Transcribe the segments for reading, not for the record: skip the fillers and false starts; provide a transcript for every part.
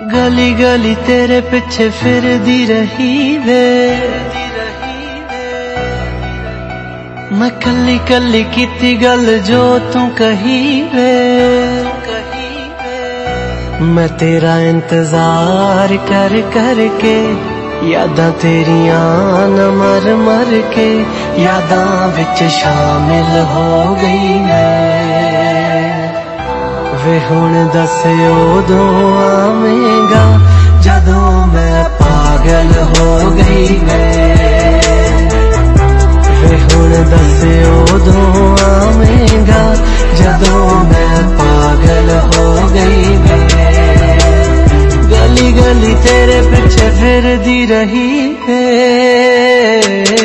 गली गली तेरे पिछे फिरदी रही वे, मैं कली कली कीती गल जो तू कही वे। मैं तेरा इंतजार कर कर के यादां तेरियां न मर मर के यादां विच शामिल हो गई मैं। वे हुण दस उदों आवेगा जदों मैं पागल हो गई मैं। वे हुण दस उदों आवेगा जदों मैं पागल हो गई मैं। गली गली तेरे पीछे फिरदी रही है।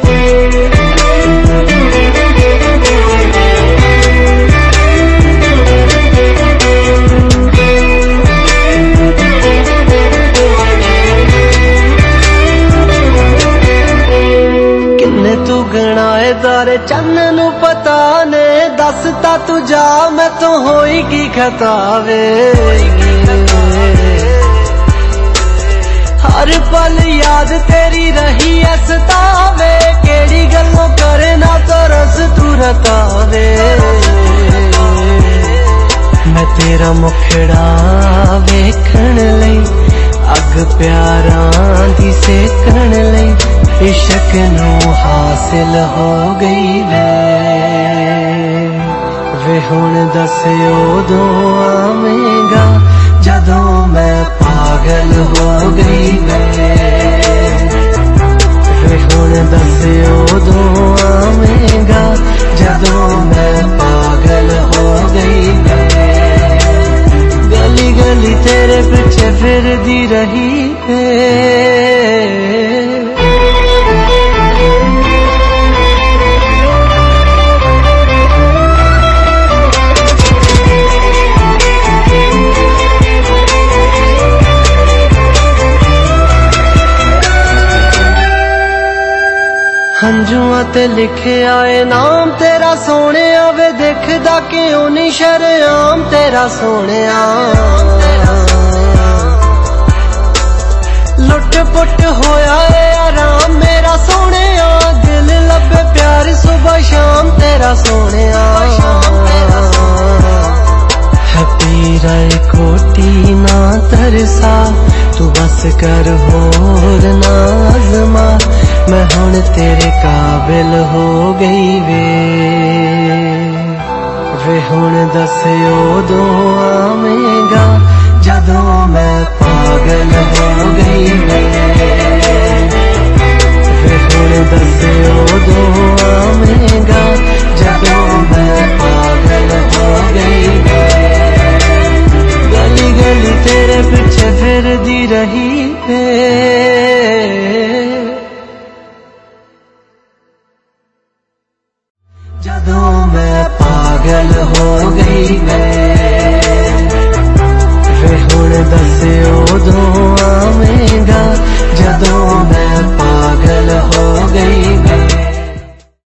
तू गणाए दारे चन्न नू पता ने दसता तू जा मैं तो होई की खतावे। हर पल याद तेरी रही है सतावे, केड़ी गल्लों करे ना तो रस तू रतावे। मैं तेरा मुखड़ा वेखण लई अग प्यारां दी सेकण लई इश्क नू हासिल हो गई वे। हुण दस उदों आवेगा जदों मैं पागल हो गई वे। हुण दस उदों आवेगा जदों मैं पागल हो गई वे। गली गली तेरे पीछे फिरदी रही है। हंजुआं ते लिखे आए नाम तेरा सोने वे, देखदा क्यों नहीं शरेआम तेरा सोने। लुट पुट होया है आराम मेरा सोने, दिल लबे प्यार सुबह शाम तेरा सोने। है पीरा कोटी ना तरसा तू बस कर होर नाज़मा, मैं हुण तेरे काबिल हो गई वे। हुण दस उदों आवेगा जदों मैं पागल हो गई वे। हुण दस उदों आवेगा जदों मैं पागल हो गई वे। गली गली तेरे पीछे फिरदी रही है। जदों मैं पागल हो गई वे। हुण दस उदों आवेगा जदों मैं पागल हो गई वे।